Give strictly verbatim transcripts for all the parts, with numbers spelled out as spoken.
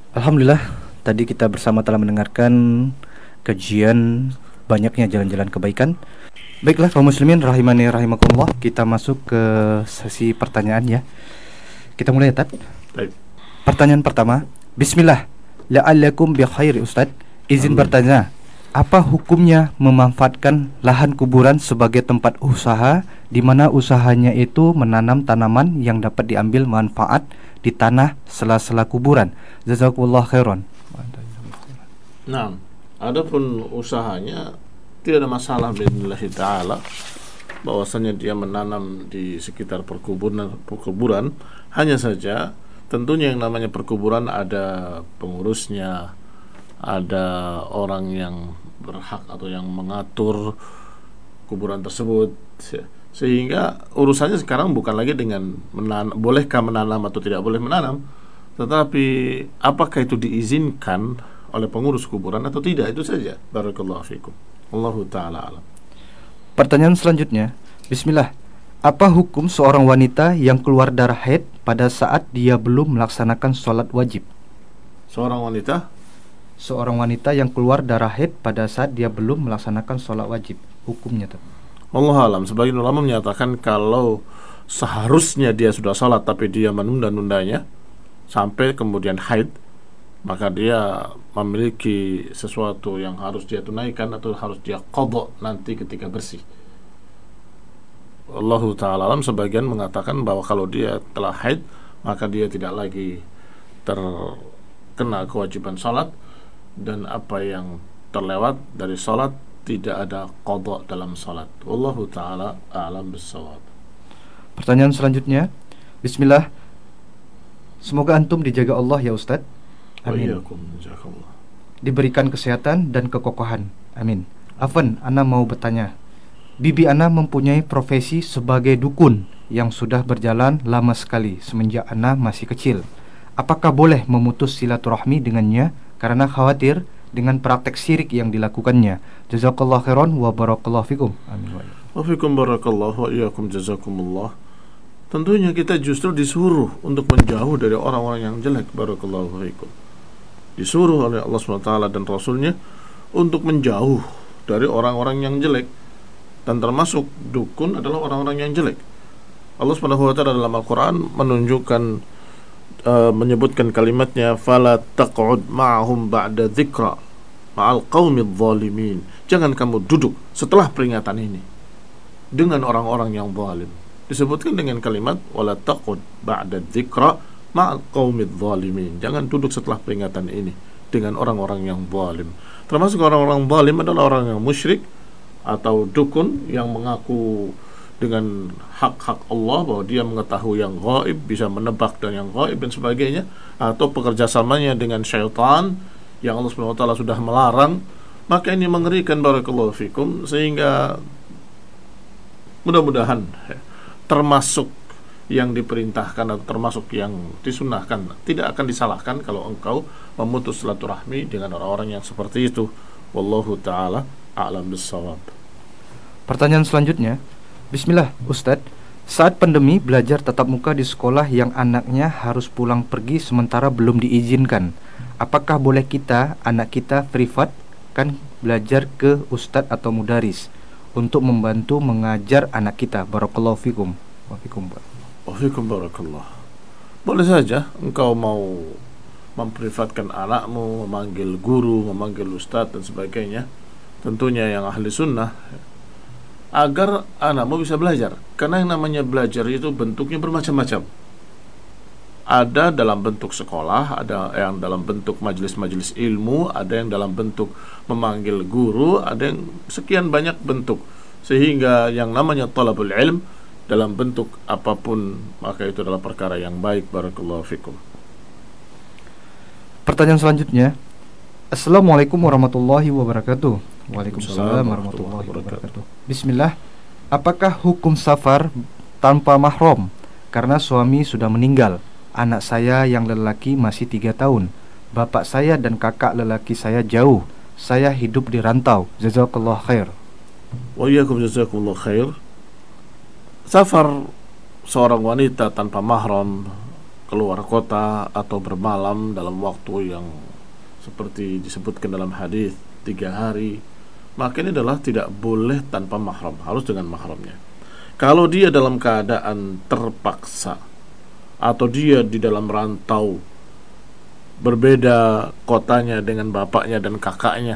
Alhamdulillah, tadi kita bersama telah mendengarkan kajian banyaknya jalan-jalan kebaikan. Baiklah kaum muslimin rahimani rahimakumullah, kita masuk ke sesi pertanyaan ya. Kita mulai ya, Tat. Baik. Pertanyaan pertama. Bismillah. La'allakum bi khairi Ustaz. Izin Amin. bertanya, apa hukumnya memanfaatkan lahan kuburan sebagai tempat usaha di mana usahanya itu menanam tanaman yang dapat diambil manfaat di tanah sela-sela kuburan? Jazakumullah khairan. Nah, adapun usahanya tidak ada masalah billahi taala bahwasanya dia menanam di sekitar perkuburan perkuburan, hanya saja tentunya yang namanya perkuburan ada pengurusnya, ada orang yang berhak atau yang mengatur kuburan tersebut, sehingga urusannya sekarang bukan lagi dengan menanam, bolehkah menanam atau tidak boleh menanam, tetapi apakah itu diizinkan oleh pengurus kuburan atau tidak, itu saja. Barakallahu fikum. Allahu ta'ala alam. Pertanyaan selanjutnya. Bismillah. Apa hukum seorang wanita yang keluar darah haid pada saat dia belum melaksanakan sholat wajib? Seorang wanita Seorang wanita yang keluar darah haid pada saat dia belum melaksanakan sholat wajib, hukumnya tuh? Allah alam, sebagian ulama menyatakan kalau seharusnya dia sudah sholat tapi dia menunda-nundanya sampai kemudian haid, maka dia memiliki sesuatu yang harus dia tunaikan atau harus dia qadha nanti ketika bersih. Allahu ta'ala alam, sebagian mengatakan bahwa kalau dia telah haid maka dia tidak lagi terkena kewajiban salat, dan apa yang terlewat dari salat tidak ada qadha dalam salat. Wallahu ta'ala a'lam bissawab. Pertanyaan selanjutnya. Bismillah. Semoga antum dijaga Allah ya Ustadz. Amin. Diberikan kesehatan dan kekokohan. Amin. Afan, Ana mau bertanya. Bibi Ana mempunyai profesi sebagai dukun yang sudah berjalan lama sekali semenjak Ana masih kecil. Apakah boleh memutus silaturahmi dengannya karena khawatir dengan praktek syirik yang dilakukannya? Jazakallahu khairan wa barakallahu fikum. Amin. Wa fikum barakallahu wa iyyakum jazakumullah. Tentunya kita justru disuruh untuk menjauh dari orang-orang yang jelek. Barakallahu fikum. Disuruh oleh Allah subhanahu wa taala dan Rasulnya untuk menjauh dari orang-orang yang jelek, dan termasuk dukun adalah orang-orang yang jelek. Allah subhanahu wa taala dalam Al-Quran menunjukkan, uh, menyebutkan kalimatnya, fala taq'ud ma'ahum ba'da dzikra ma'al qaumidz zalimin. Jangan kamu duduk setelah peringatan ini dengan orang-orang yang zalim. Disebutkan dengan kalimat wala taq'ud ba'da dzikra ma'al qaumidz zalimin. Jangan duduk setelah peringatan ini dengan orang-orang yang zalim. Termasuk orang-orang zalim adalah orang yang musyrik atau dukun yang mengaku dengan hak-hak Allah bahwa dia mengetahui yang gaib, bisa menebak dan yang gaib dan sebagainya, atau pekerjasamanya dengan syaitan yang Allah subhanahu wa taala sudah melarang. Maka ini mengerikan, barakallahu fikum, sehingga mudah-mudahan termasuk yang diperintahkan atau termasuk yang disunahkan, tidak akan disalahkan kalau engkau memutus silaturahmi dengan orang-orang yang seperti itu. Wallahu ta'ala a'lam bissawab. Pertanyaan selanjutnya. Bismillah, Ustadz. Saat pandemi belajar tatap muka di sekolah yang anaknya harus pulang pergi sementara belum diizinkan, apakah boleh kita, anak kita privat kan belajar ke Ustadz atau mudaris untuk membantu mengajar anak kita? Barakallahu fikum. Wa fikum. Wafikum barakallah. Boleh saja engkau mau memprivatkan anakmu, memanggil guru, memanggil ustadz dan sebagainya, tentunya yang ahli sunnah, agar anakmu bisa belajar. Karena yang namanya belajar itu bentuknya bermacam-macam. Ada dalam bentuk sekolah, ada yang dalam bentuk majelis-majelis ilmu, ada yang dalam bentuk memanggil guru, ada yang sekian banyak bentuk. Sehingga yang namanya talabul ilm dalam bentuk apapun, maka itu adalah perkara yang baik. Barakallahu fikum. Pertanyaan selanjutnya. Assalamualaikum warahmatullahi wabarakatuh. Waalaikumsalam warahmatullahi wabarakatuh. Bismillah. Apakah hukum safar tanpa mahram karena suami sudah meninggal? Anak saya yang lelaki masih tiga tahun. Bapak saya dan kakak lelaki saya jauh. Saya hidup di rantau. Jazakallah khair. Wa iyyakum jazakumullah khair. Safar seorang wanita tanpa mahram keluar kota atau bermalam dalam waktu yang seperti disebutkan dalam hadis tiga hari, maka ini adalah tidak boleh tanpa mahram, harus dengan mahramnya. Kalau dia dalam keadaan terpaksa atau dia di dalam rantau, berbeda kotanya dengan bapaknya dan kakaknya,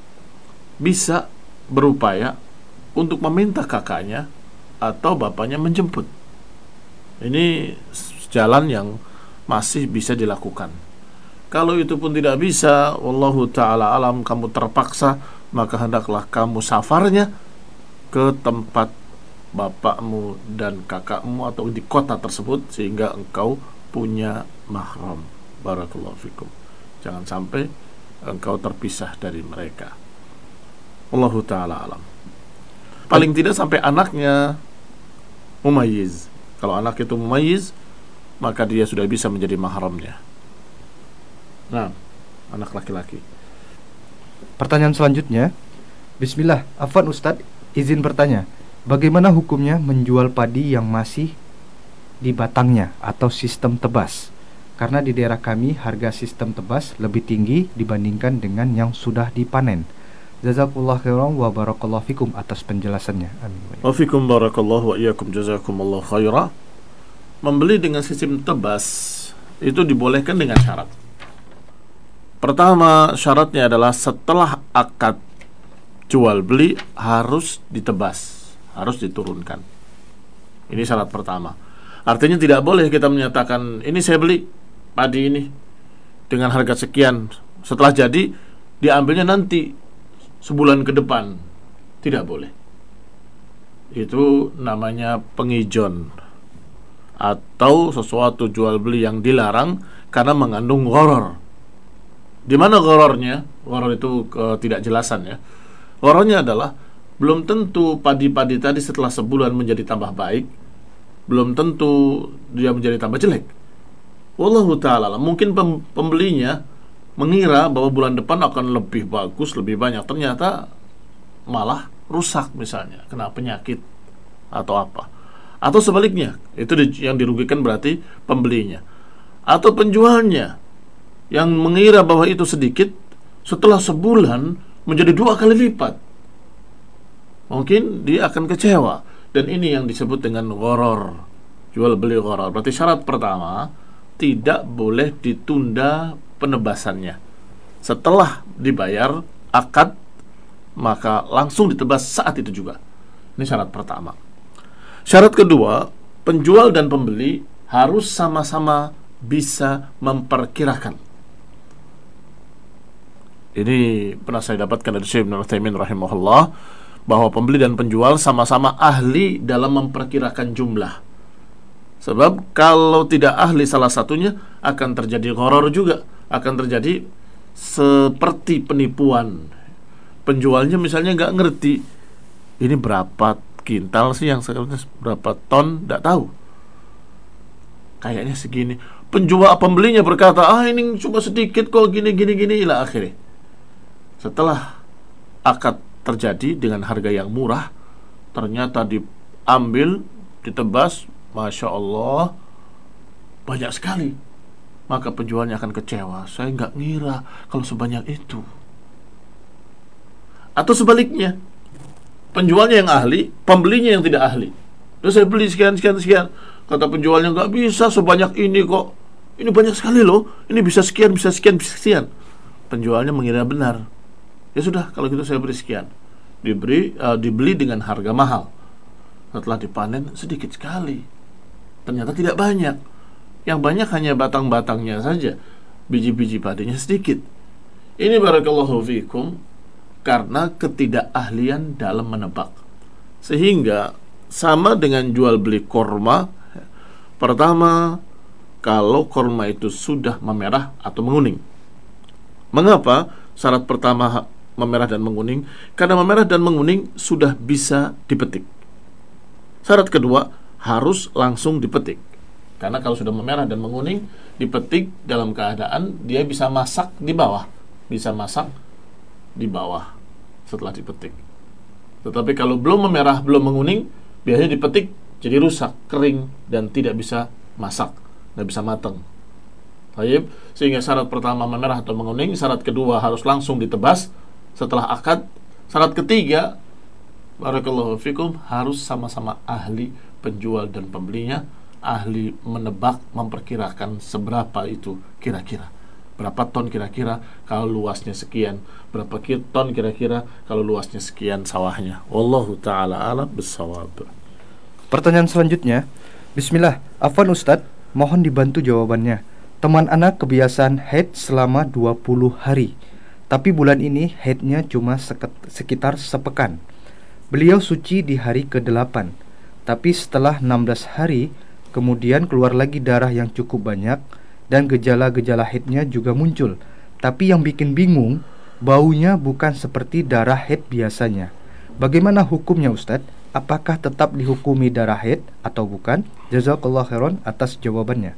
bisa berupaya untuk meminta kakaknya atau bapaknya menjemput. Ini jalan yang masih bisa dilakukan. Kalau itu pun tidak bisa, wallahu ta'ala alam, kamu terpaksa, maka hendaklah kamu safarnya ke tempat bapakmu dan kakakmu atau di kota tersebut sehingga engkau punya mahram. Barakallahu fikum. Jangan sampai engkau terpisah dari mereka. Wallahu ta'ala alam. Paling tidak sampai anaknya mumayyiz. Kalau anak itu mumayyiz, maka dia sudah bisa menjadi mahramnya. Nah, anak laki-laki. Pertanyaan selanjutnya, Bismillah, Afwan Ustadz, izin bertanya, bagaimana hukumnya menjual padi yang masih di batangnya atau sistem tebas? Karena di daerah kami harga sistem tebas lebih tinggi dibandingkan dengan yang sudah dipanen. Jazakumullah khairan wa barakallahu fikum atas penjelasannya. Amin. Wa fikum barakallahu wa iyyakum jazakumullahu khairan. Membeli dengan sistem tebas itu dibolehkan dengan syarat. Pertama, syaratnya adalah setelah akad jual beli harus ditebas, harus diturunkan. Ini syarat pertama. Artinya tidak boleh kita menyatakan, ini saya beli padi ini dengan harga sekian, setelah jadi diambilnya nanti sebulan ke depan. Tidak boleh. Itu namanya pengijon, atau sesuatu jual beli yang dilarang karena mengandung gharar. Di mana ghararnya? Gharar itu e, tidak jelasan ya. Ghararnya adalah belum tentu padi-padi tadi setelah sebulan menjadi tambah baik, belum tentu dia menjadi tambah jelek. Wallahu ta'ala, mungkin pem, pembelinya mengira bahwa bulan depan akan lebih bagus, lebih banyak, ternyata malah rusak misalnya, kena penyakit atau apa. Atau sebaliknya, itu yang dirugikan berarti pembelinya. Atau penjualnya yang mengira bahwa itu sedikit, setelah sebulan menjadi dua kali lipat. Mungkin dia akan kecewa. Dan ini yang disebut dengan gharar, jual beli gharar. Berarti syarat pertama, tidak boleh ditunda penebasannya. Setelah dibayar akad, maka langsung ditebas saat itu juga. Ini syarat pertama. Syarat kedua, penjual dan pembeli harus sama-sama bisa memperkirakan. Ini pernah saya dapatkan dari Syekh Ibnu Utsaimin rahimahullah, bahwa pembeli dan penjual sama-sama ahli dalam memperkirakan jumlah. Sebab kalau tidak ahli salah satunya, akan terjadi gharar juga, akan terjadi seperti penipuan. Penjualnya misalnya nggak ngerti ini berapa kintal sih yang sebenarnya berapa ton, tidak tahu. Kayaknya segini. Penjual pembelinya berkata, ah ini cuma sedikit kok, gini gini gini ila akhirnya. Setelah akad terjadi dengan harga yang murah, ternyata diambil, ditebas, masya Allah, banyak sekali. Maka penjualnya akan kecewa. Saya nggak ngira kalau sebanyak itu. Atau sebaliknya, penjualnya yang ahli, pembelinya yang tidak ahli. Terus saya beli sekian sekian sekian. Kata penjualnya, nggak bisa sebanyak ini kok. Ini banyak sekali loh. Ini bisa sekian, bisa sekian, bisa sekian. Penjualnya mengira benar. Ya sudah, kalau gitu saya beri sekian. Diberi, uh, dibeli dengan harga mahal. Setelah dipanen sedikit sekali. Ternyata tidak banyak. Yang banyak hanya batang-batangnya saja. Biji-biji padinya sedikit. Ini barakallahu fikum, karena ketidakahlian dalam menebak. Sehingga sama dengan jual beli korma. Pertama, kalau korma itu sudah memerah atau menguning. Mengapa syarat pertama memerah dan menguning? Karena memerah dan menguning sudah bisa dipetik. Syarat kedua, harus langsung dipetik. Karena kalau sudah memerah dan menguning, dipetik dalam keadaan dia bisa masak di bawah. Bisa masak di bawah setelah dipetik. Tetapi kalau belum memerah, belum menguning, biasanya dipetik jadi rusak, kering, dan tidak bisa masak. nggak bisa matang. Baik, sehingga syarat pertama memerah atau menguning, syarat kedua harus langsung ditebas setelah akad, syarat ketiga, barakallahu fikum, harus sama-sama ahli penjual dan pembelinya, ahli menebak, memperkirakan seberapa itu kira-kira, berapa ton kira-kira kalau luasnya sekian, berapa ton kira-kira kalau luasnya sekian sawahnya. Wallahu ta'ala alam bissawab. Pertanyaan selanjutnya, bismillah, afwan Ustadz, mohon dibantu jawabannya. Teman anak kebiasaan haid selama dua puluh hari, tapi bulan ini haidnya cuma sekitar sepekan. Beliau suci di hari kedelapan, tapi setelah enam belas hari kemudian keluar lagi darah yang cukup banyak dan gejala-gejala haidnya juga muncul. Tapi yang bikin bingung, baunya bukan seperti darah haid biasanya. Bagaimana hukumnya Ustadz? Apakah tetap dihukumi darah haid atau bukan? Jazakallah khairan atas jawabannya.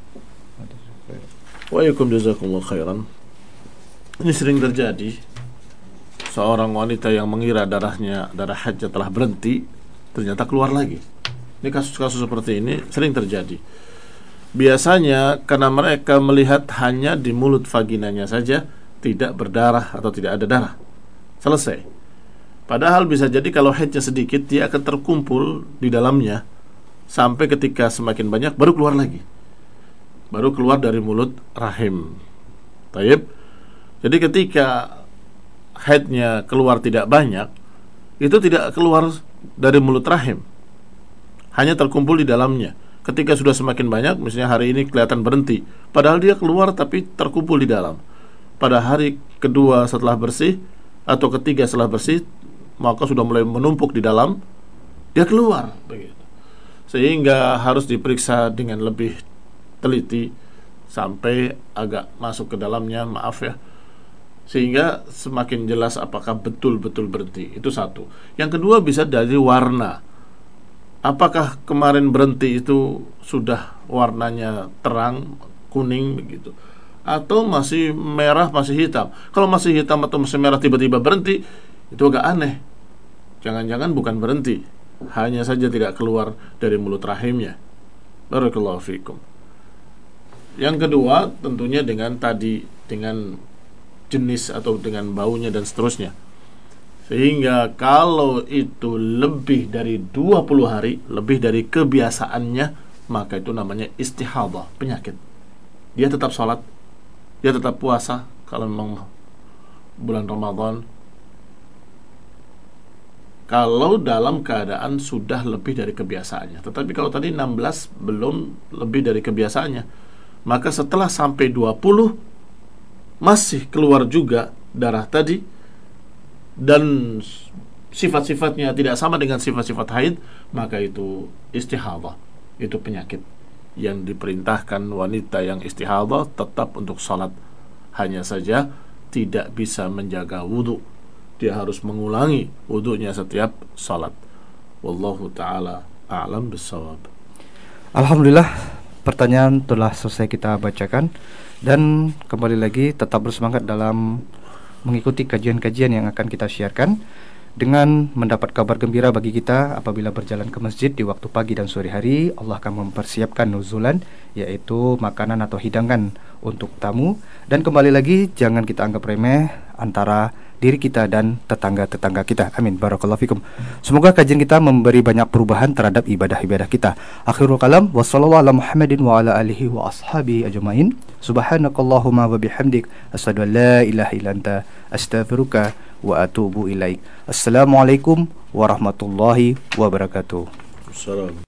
Waalaikum jazakumullah khairan. Ini sering terjadi, seorang wanita yang mengira darahnya, darah haidnya telah berhenti, ternyata keluar lagi. Ini kasus-kasus seperti ini sering terjadi. Biasanya karena mereka melihat hanya di mulut vaginanya saja, tidak berdarah atau tidak ada darah, selesai. Padahal bisa jadi kalau haidnya sedikit, dia akan terkumpul di dalamnya sampai ketika semakin banyak baru keluar lagi, baru keluar dari mulut rahim. Taib. Jadi ketika haidnya keluar tidak banyak, itu tidak keluar dari mulut rahim, hanya terkumpul di dalamnya. Ketika sudah semakin banyak, misalnya hari ini kelihatan berhenti, padahal dia keluar tapi terkumpul di dalam. Pada hari kedua setelah bersih atau ketiga setelah bersih, maka sudah mulai menumpuk di dalam, dia keluar begitu. Sehingga harus diperiksa dengan lebih teliti sampai agak masuk ke dalamnya, maaf ya, sehingga semakin jelas apakah betul-betul berhenti. Itu satu. Yang kedua bisa dari warna. Apakah kemarin berhenti itu sudah warnanya terang, kuning begitu, atau masih merah, masih hitam? Kalau masih hitam atau masih merah tiba-tiba berhenti, itu agak aneh. Jangan-jangan bukan berhenti, hanya saja tidak keluar dari mulut rahimnya. Barakallahu fikum. Yang kedua tentunya dengan tadi, dengan jenis atau dengan baunya dan seterusnya. Sehingga kalau itu lebih dari dua puluh hari, lebih dari kebiasaannya, maka itu namanya istihadah, penyakit. Dia tetap sholat, dia tetap puasa kalau memang bulan Ramadan, kalau dalam keadaan sudah lebih dari kebiasaannya. Tetapi kalau tadi enam belas belum lebih dari kebiasaannya, maka setelah sampai dua puluh masih keluar juga darah tadi dan sifat-sifatnya tidak sama dengan sifat-sifat haid, maka itu istihadah, itu penyakit yang diperintahkan wanita yang istihadah tetap untuk salat, hanya saja tidak bisa menjaga wudu. Dia harus mengulangi wudunya setiap salat. Wallahu ta'ala a'lam bissawab. Alhamdulillah, pertanyaan telah selesai kita bacakan. Dan kembali lagi tetap bersemangat dalam mengikuti kajian-kajian yang akan kita siarkan, dengan mendapat kabar gembira bagi kita apabila berjalan ke masjid di waktu pagi dan sore hari. Allah akan mempersiapkan nuzulan, yaitu makanan atau hidangan untuk tamu. Dan kembali lagi, jangan kita anggap remeh antara diri kita dan tetangga-tetangga kita. Amin. Barakallahu fikum. Semoga kajian kita memberi banyak perubahan terhadap ibadah-ibadah kita. Akhirul kalam, wassallallahu ala Muhammadin wa ala alihi wa ashabihi ajmain. Subhanakallahumma wa bihamdik, asyhadu an la ilaha illa anta, astaghfiruka wa atubu ilaik. Assalamualaikum warahmatullahi wabarakatuh. Assalam.